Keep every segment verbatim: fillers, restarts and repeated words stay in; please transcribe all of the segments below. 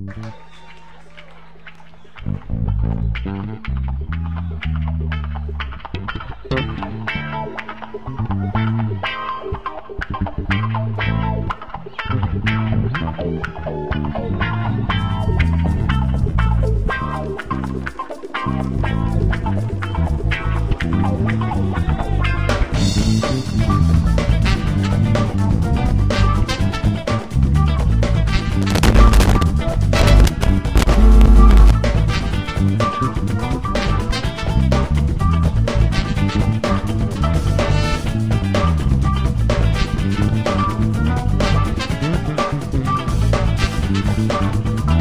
Thank you.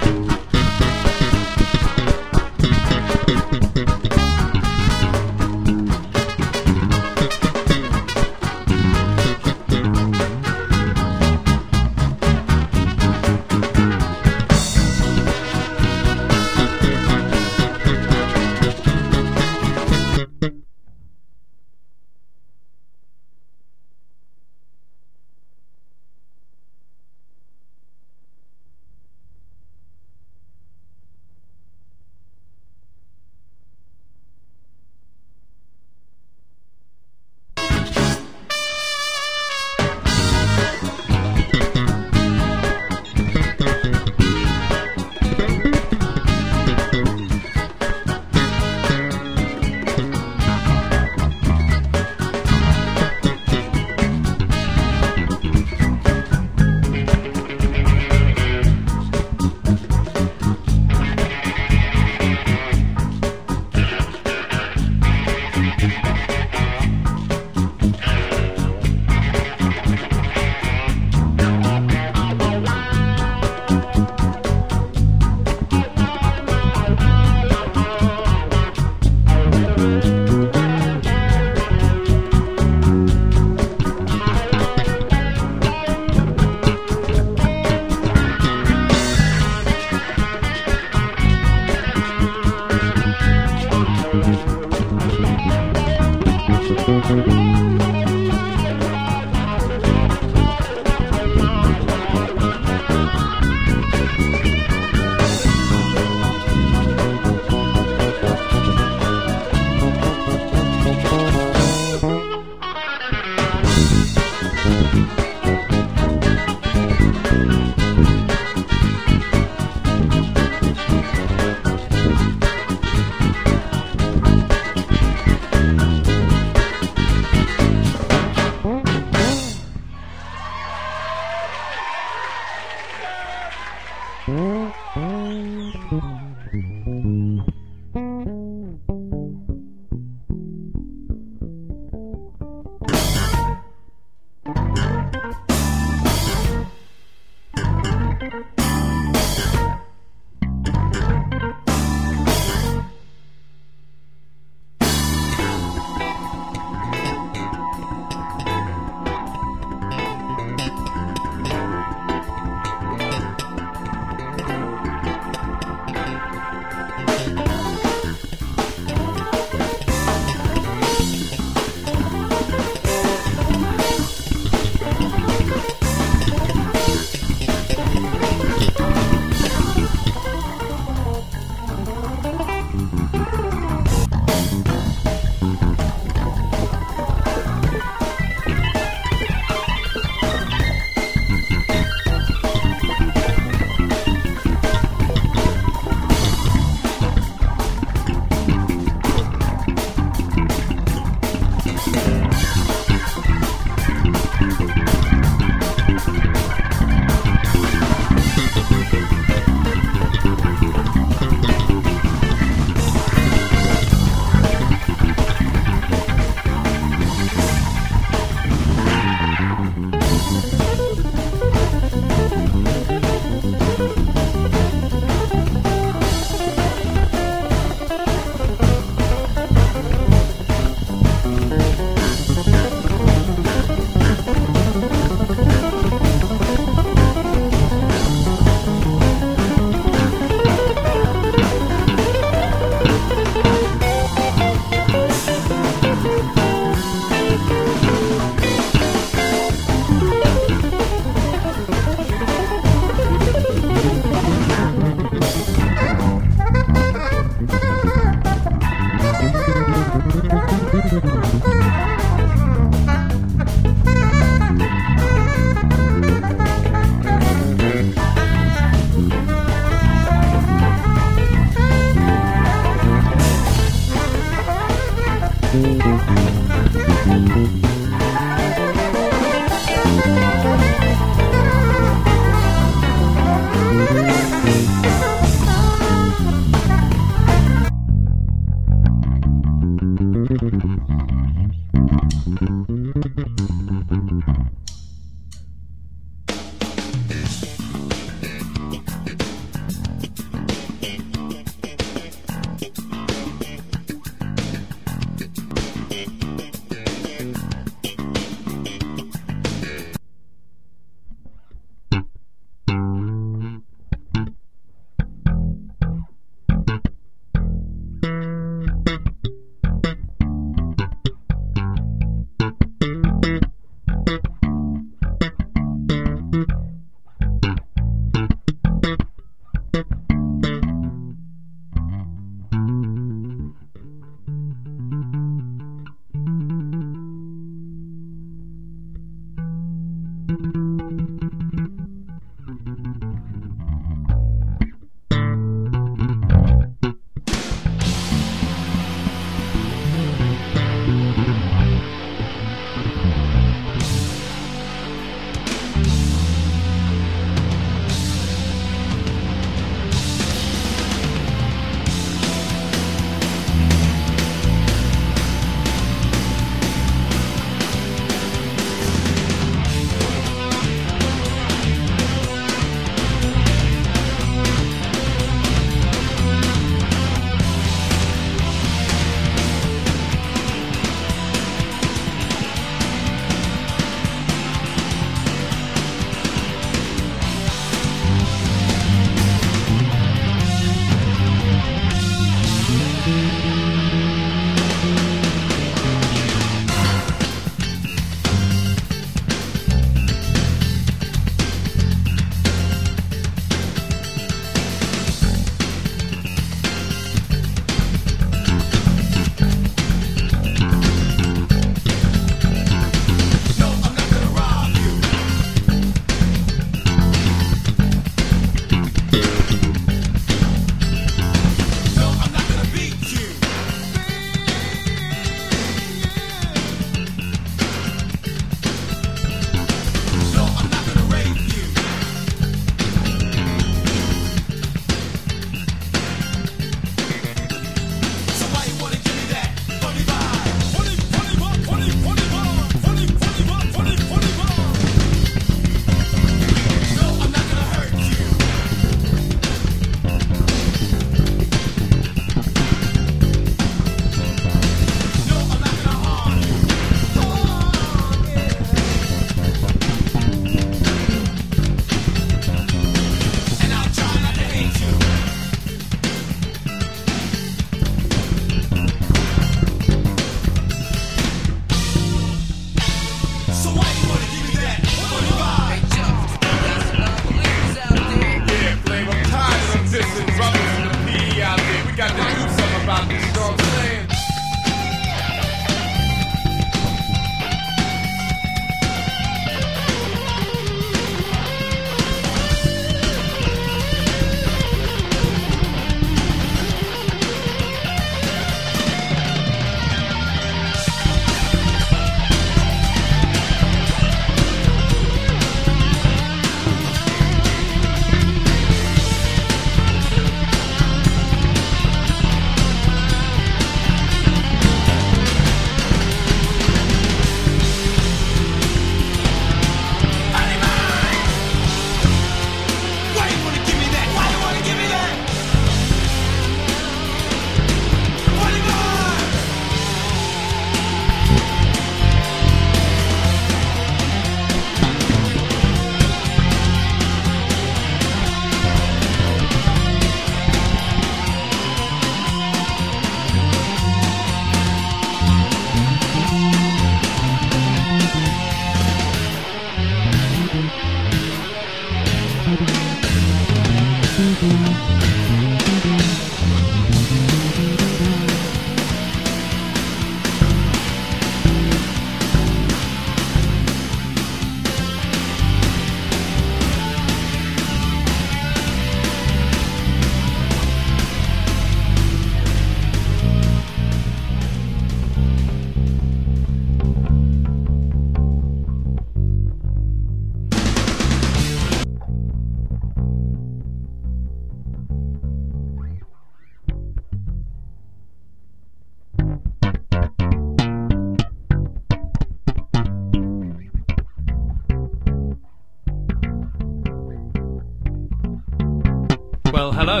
hello.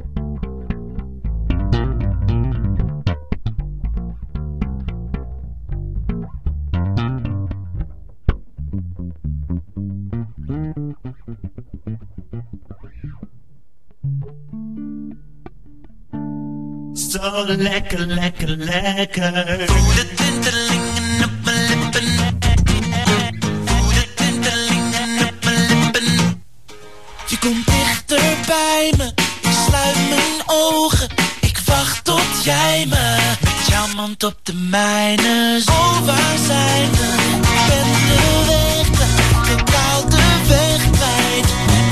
Zo lekker, lekker, lekker. Voel de tintelingen op mijn lippen. Voel de tintelingen op mijn lippen. Je komt dichter bij me. Ik sluit mijn ogen. Ik wacht tot jij me met jouw mond op de mijne. Oh, waar zijn we? Ik ben de weg kwijt. Totaal de weg kwijt.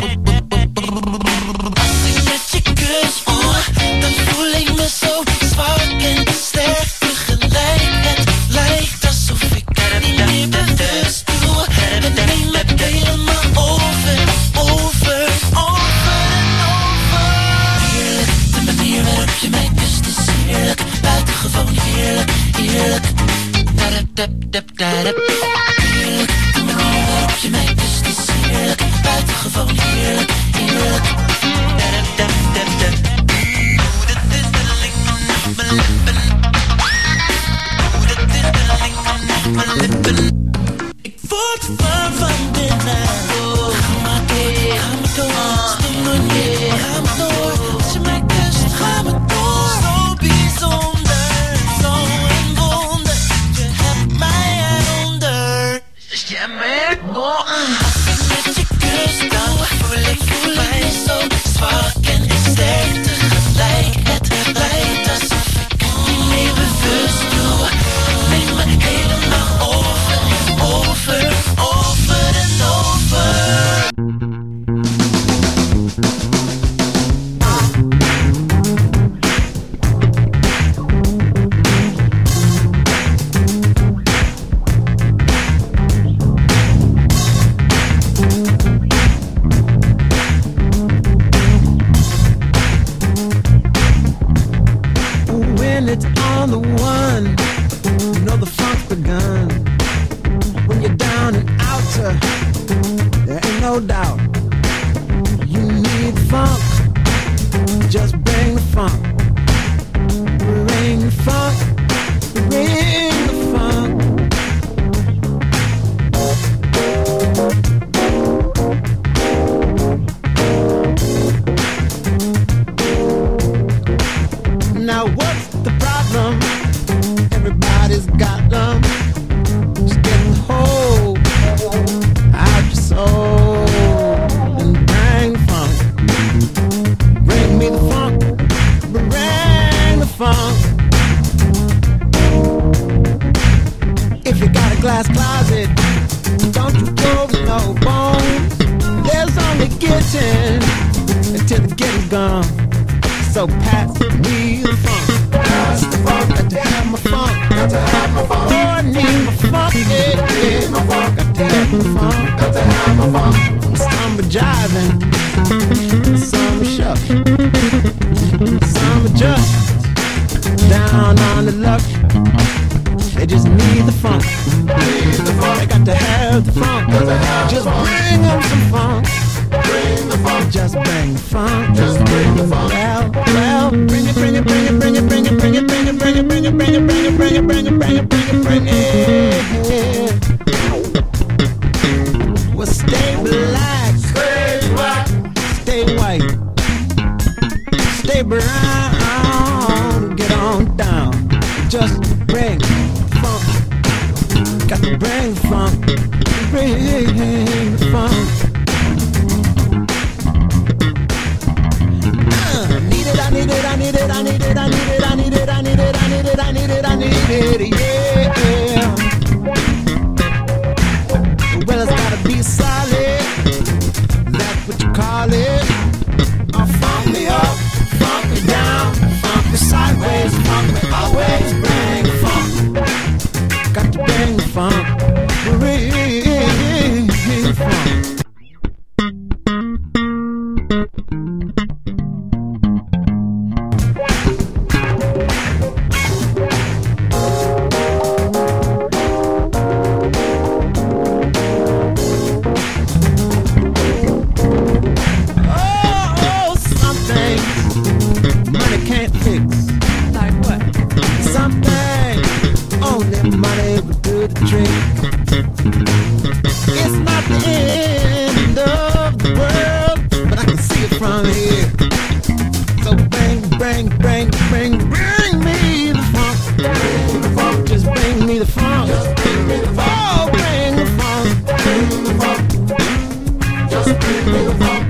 Als ik met je kus voel, dan voel ik me zo zwak en sterk tegelijk. Het lijkt alsof ik er niet meer bewust doe. Het neemt me helemaal over, over, over en over. Heerlijk, de manier waarop je mij kust is heerlijk. Buitengewoon heerlijk, heerlijk. Dadap, dap, dap, dadap. Heerlijk, de manier waarop je mij kust is heerlijk. Buitengewoon heerlijk, heerlijk. Dadap, dap, dap, dap. Ik word warm van binnen. Ga maar door, ga maar door. Stem maar neer, ga maar door. Als je mij kust, ga maar door. Zo bijzonder, zo een wonder. Je hebt mij eronder. Dus jij mij nog. Als ik met je kust dan voel ik, voel mij zo zwak en sterk tegelijk. Het lijkt alsof ik niet meer bewust doe. Neem me helemaal over, over, over en over. When it's on the one, you know the funk's begun. When you're down and outer, there ain't no doubt. You need the funk, just bring the funk. Bring the funk, bring the funk. Now what's the problem? Everybody's got them. Just get the whole out your soul and bring the funk. Bring me the funk. Bring the funk. If you got a glass closet, don't you throw no bones. There's only getting until the getting's gone. So pass me the funk. Pass the funk. Got to have my funk. Got to have my funk. Oh, I need my funk. Yeah, yeah. My funk. Got to have my funk. Got to have my funk. Some are jiving, some are shuffling, some are just down on the luck. They just need the funk. Need the funk. They got to have the funk. Got to have just bring them some funk. Bring the funk. Just bring the funk. Just bring the funk. Well, well, bring it, bring it, bring it, bring it, bring it, bring it, bring it, bring it, bring it, bring it, bring it, bring it, bring it, bring it, bring it, bring it. Well, stay black, stay black, stay white, stay brown, get on down. Just bring the funk. Got to bring the funk. Bring the funk. I need it, I need it, I need it, I need it, I need it, I need it, I need it, I need it, I need it, yeah. Well, it's gotta be solid, that's what you call it. Uh, funk me up, funk me down, funk me sideways, funk me always, bring the funk. Got to bring the funk, bring the funk. with the trick. It's not the end of the world, but I can see it from here. So bring, bring, bring, bring, bring me the funk. Bring the funk. Just bring me the funk. Just bring me the funk. Oh, bring the funk. Bring the funk. Just bring me the funk.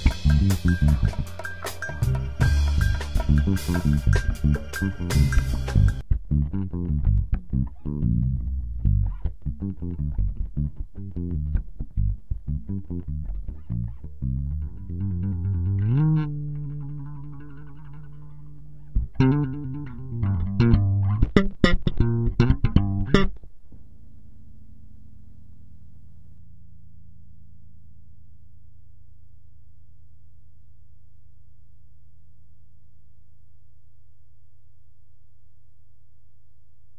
Mm-hmm.